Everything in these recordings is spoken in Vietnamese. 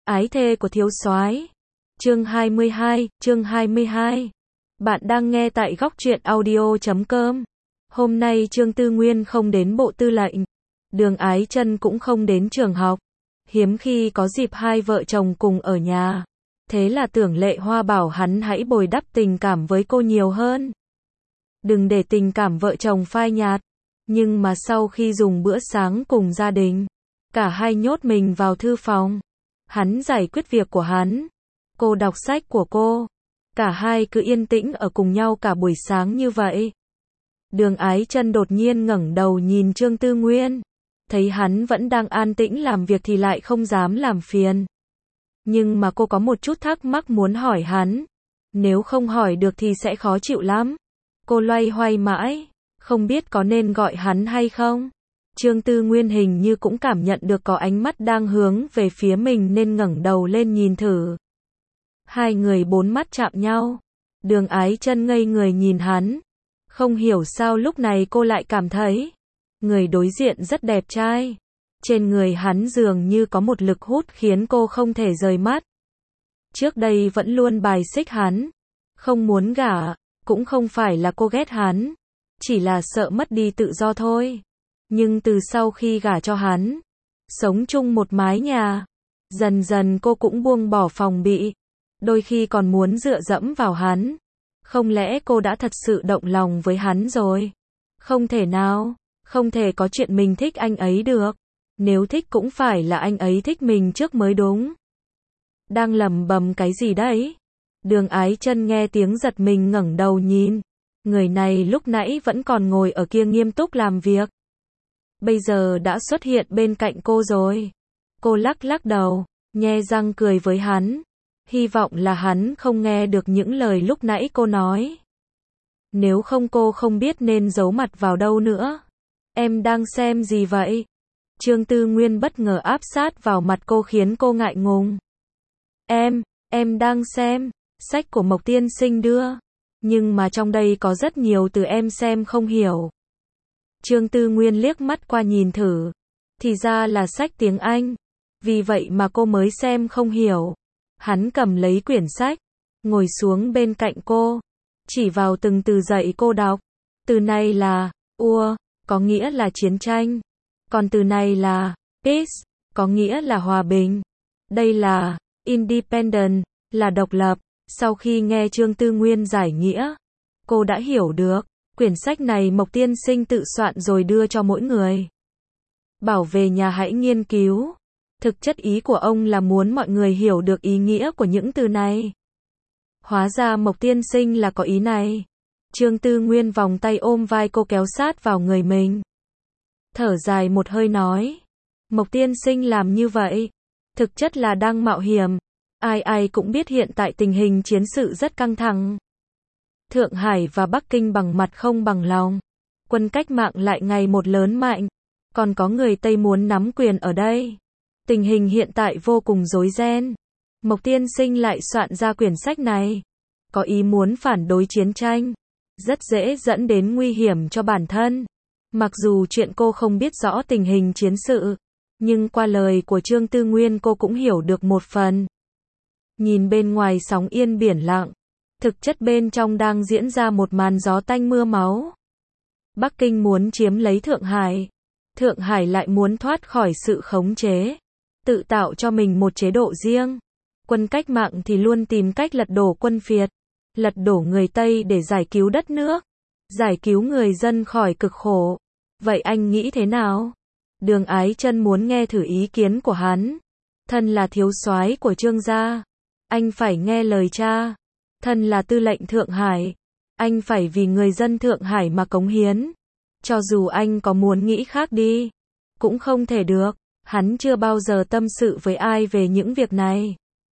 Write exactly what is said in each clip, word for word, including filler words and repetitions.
Ái thê của thiếu soái. Chương hai mươi hai, chương hai mươi hai. Bạn đang nghe tại góc truyện audio chấm com. Hôm nay Trương Tư Nguyên không đến bộ tư lệnh. Đường Ái Chân cũng không đến trường học. Hiếm khi có dịp hai vợ chồng cùng ở nhà. Thế là Tưởng Lệ Hoa bảo hắn hãy bồi đắp tình cảm với cô nhiều hơn. Đừng để tình cảm vợ chồng phai nhạt. Nhưng mà sau khi dùng bữa sáng cùng gia đình, cả hai nhốt mình vào thư phòng. Hắn giải quyết việc của hắn, cô đọc sách của cô. Cả hai cứ yên tĩnh ở cùng nhau cả buổi sáng như vậy. Đường Ái Chân đột nhiên ngẩng đầu nhìn Trương Tư Nguyên. Thấy hắn vẫn đang an tĩnh làm việc thì lại không dám làm phiền. Nhưng mà cô có một chút thắc mắc muốn hỏi hắn. Nếu không hỏi được thì sẽ khó chịu lắm. Cô loay hoay mãi, không biết có nên gọi hắn hay không. Trương Tư Nguyên hình như cũng cảm nhận được có ánh mắt đang hướng về phía mình nên ngẩng đầu lên nhìn thử. Hai người bốn mắt chạm nhau. Đường Ái Chân ngây người nhìn hắn. Không hiểu sao lúc này cô lại cảm thấy người đối diện rất đẹp trai. Trên người hắn dường như có một lực hút khiến cô không thể rời mắt. Trước đây vẫn luôn bài xích hắn, không muốn gả, cũng không phải là cô ghét hắn, chỉ là sợ mất đi tự do thôi. Nhưng từ sau khi gả cho hắn, sống chung một mái nhà, dần dần cô cũng buông bỏ phòng bị, đôi khi còn muốn dựa dẫm vào hắn. Không lẽ cô đã thật sự động lòng với hắn rồi? Không thể nào, không thể có chuyện mình thích anh ấy được. Nếu thích cũng phải là anh ấy thích mình trước mới đúng. Đang lẩm bẩm cái gì đấy? Đường Ái Chân nghe tiếng giật mình ngẩng đầu nhìn. Người này lúc nãy vẫn còn ngồi ở kia nghiêm túc làm việc. Bây giờ đã xuất hiện bên cạnh cô rồi. Cô lắc lắc đầu, nhe răng cười với hắn. Hy vọng là hắn không nghe được những lời lúc nãy cô nói. Nếu không cô không biết nên giấu mặt vào đâu nữa. Em đang xem gì vậy? Trương Tư Nguyên bất ngờ áp sát vào mặt cô khiến cô ngại ngùng. Em, em đang xem sách của Mộc Tiên Sinh đưa. Nhưng mà trong đây có rất nhiều từ em xem không hiểu. Trương Tư Nguyên liếc mắt qua nhìn thử. Thì ra là sách tiếng Anh. Vì vậy mà cô mới xem không hiểu. Hắn cầm lấy quyển sách, ngồi xuống bên cạnh cô, chỉ vào từng từ dạy cô đọc. Từ này là war, có nghĩa là chiến tranh. Còn từ này là peace, có nghĩa là hòa bình. Đây là independent, là độc lập. Sau khi nghe Trương Tư Nguyên giải nghĩa, cô đã hiểu được. Quyển sách này Mộc Tiên Sinh tự soạn rồi đưa cho mỗi người. Bảo về nhà hãy nghiên cứu. Thực chất ý của ông là muốn mọi người hiểu được ý nghĩa của những từ này. Hóa ra Mộc Tiên Sinh là có ý này. Trương Tư Nguyên vòng tay ôm vai cô kéo sát vào người mình. Thở dài một hơi nói. Mộc Tiên Sinh làm như vậy, thực chất là đang mạo hiểm. Ai ai cũng biết hiện tại tình hình chiến sự rất căng thẳng. Thượng Hải và Bắc Kinh bằng mặt không bằng lòng. Quân cách mạng lại ngày một lớn mạnh. Còn có người Tây muốn nắm quyền ở đây. Tình hình hiện tại vô cùng rối ren. Mộc Tiên Sinh lại soạn ra quyển sách này. Có ý muốn phản đối chiến tranh. Rất dễ dẫn đến nguy hiểm cho bản thân. Mặc dù chuyện cô không biết rõ tình hình chiến sự. Nhưng qua lời của Trương Tư Nguyên cô cũng hiểu được một phần. Nhìn bên ngoài sóng yên biển lặng. Thực chất bên trong đang diễn ra một màn gió tanh mưa máu. Bắc Kinh muốn chiếm lấy Thượng Hải. Thượng Hải lại muốn thoát khỏi sự khống chế. Tự tạo cho mình một chế độ riêng. Quân cách mạng thì luôn tìm cách lật đổ quân phiệt. Lật đổ người Tây để giải cứu đất nước. Giải cứu người dân khỏi cực khổ. Vậy anh nghĩ thế nào? Đường Ái Chân muốn nghe thử ý kiến của hắn. Thân là thiếu soái của Trương gia. Anh phải nghe lời cha. Thân là tư lệnh Thượng Hải. Anh phải vì người dân Thượng Hải mà cống hiến. Cho dù anh có muốn nghĩ khác đi, cũng không thể được. Hắn chưa bao giờ tâm sự với ai về những việc này.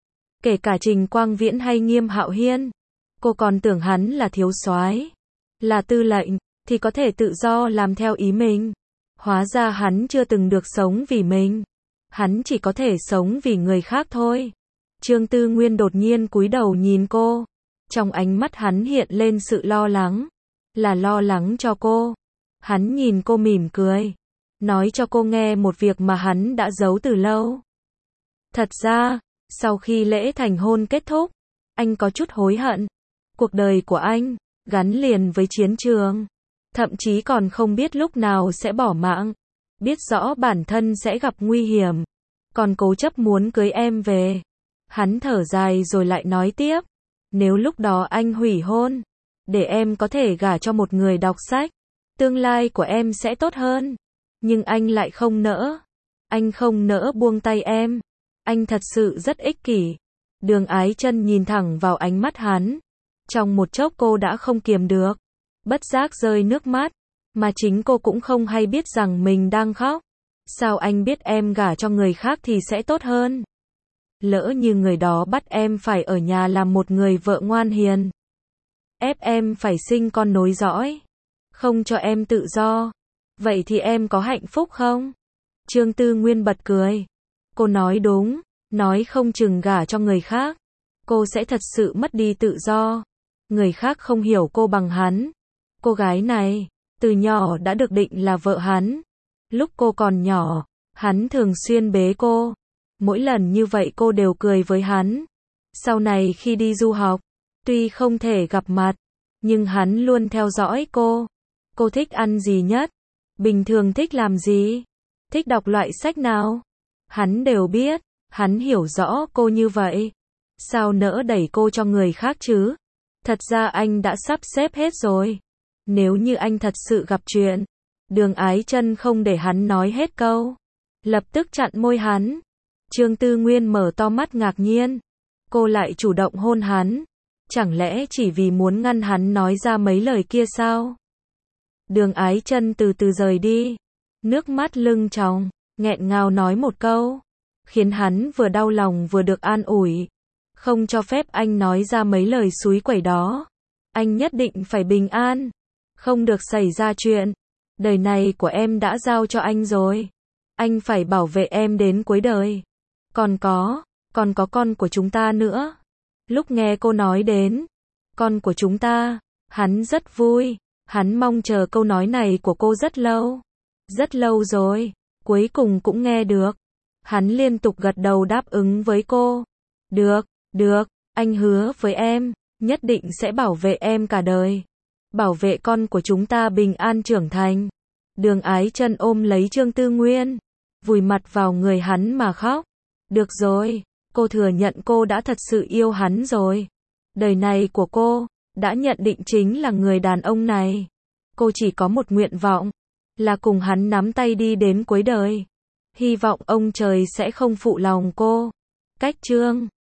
Kể cả Trình Quang Viễn hay Nghiêm Hạo Hiên. Cô còn tưởng hắn là thiếu soái, là tư lệnh, thì có thể tự do làm theo ý mình. Hóa ra hắn chưa từng được sống vì mình. Hắn chỉ có thể sống vì người khác thôi. Trương Tư Nguyên đột nhiên cúi đầu nhìn cô. Trong ánh mắt hắn hiện lên sự lo lắng. Là lo lắng cho cô. Hắn nhìn cô mỉm cười. Nói cho cô nghe một việc mà hắn đã giấu từ lâu. Thật ra, Sau khi lễ thành hôn kết thúc, anh có chút hối hận. Cuộc đời của anh gắn liền với chiến trường, thậm chí còn không biết lúc nào sẽ bỏ mạng, biết rõ bản thân sẽ gặp nguy hiểm, còn cố chấp muốn cưới em về. Hắn thở dài rồi lại nói tiếp, nếu lúc đó anh hủy hôn, để em có thể gả cho một người đọc sách, tương lai của em sẽ tốt hơn. Nhưng anh lại không nỡ. Anh không nỡ buông tay em. Anh thật sự rất ích kỷ. Đường Ái Chân nhìn thẳng vào ánh mắt hắn. Trong một chốc cô đã không kiềm được, bất giác rơi nước mắt, mà chính cô cũng không hay biết rằng mình đang khóc. Sao anh biết em gả cho người khác thì sẽ tốt hơn? Lỡ như người đó bắt em phải ở nhà làm một người vợ ngoan hiền, ép em phải sinh con nối dõi, không cho em tự do, vậy thì em có hạnh phúc không? Trương Tư Nguyên bật cười. Cô nói đúng, nói không chừng gả cho người khác, cô sẽ thật sự mất đi tự do. Người khác không hiểu cô bằng hắn. Cô gái này, từ nhỏ đã được định là vợ hắn. Lúc cô còn nhỏ, hắn thường xuyên bế cô. Mỗi lần như vậy cô đều cười với hắn. Sau này khi đi du học, tuy không thể gặp mặt, nhưng hắn luôn theo dõi cô. Cô thích ăn gì nhất? Bình thường thích làm gì? Thích đọc loại sách nào? Hắn đều biết, hắn hiểu rõ cô như vậy. Sao nỡ đẩy cô cho người khác chứ? Thật ra anh đã sắp xếp hết rồi. Nếu như anh thật sự gặp chuyện, Đường Ái Chân không để hắn nói hết câu, lập tức chặn môi hắn. Trương Tư Nguyên mở to mắt ngạc nhiên. Cô lại chủ động hôn hắn. Chẳng lẽ chỉ vì muốn ngăn hắn nói ra mấy lời kia sao? Đường Ái Chân từ từ rời đi. Nước mắt lưng tròng, nghẹn ngào nói một câu, khiến hắn vừa đau lòng vừa được an ủi. Không cho phép anh nói ra mấy lời xúi quẩy đó. Anh nhất định phải bình an. Không được xảy ra chuyện. Đời này của em đã giao cho anh rồi. Anh phải bảo vệ em đến cuối đời. Còn có, còn có con của chúng ta nữa. Lúc nghe cô nói đến con của chúng ta, hắn rất vui. Hắn mong chờ câu nói này của cô rất lâu. Rất lâu rồi, cuối cùng cũng nghe được. Hắn liên tục gật đầu đáp ứng với cô. Được, được, anh hứa với em, nhất định sẽ bảo vệ em cả đời. Bảo vệ con của chúng ta bình an trưởng thành. Đường Ái Chân ôm lấy Trương Tư Nguyên, vùi mặt vào người hắn mà khóc. Được rồi, cô thừa nhận cô đã thật sự yêu hắn rồi. Đời này của cô, đã nhận định chính là người đàn ông này. Cô chỉ có một nguyện vọng, là cùng hắn nắm tay đi đến cuối đời. Hy vọng ông trời sẽ không phụ lòng cô. Cách chương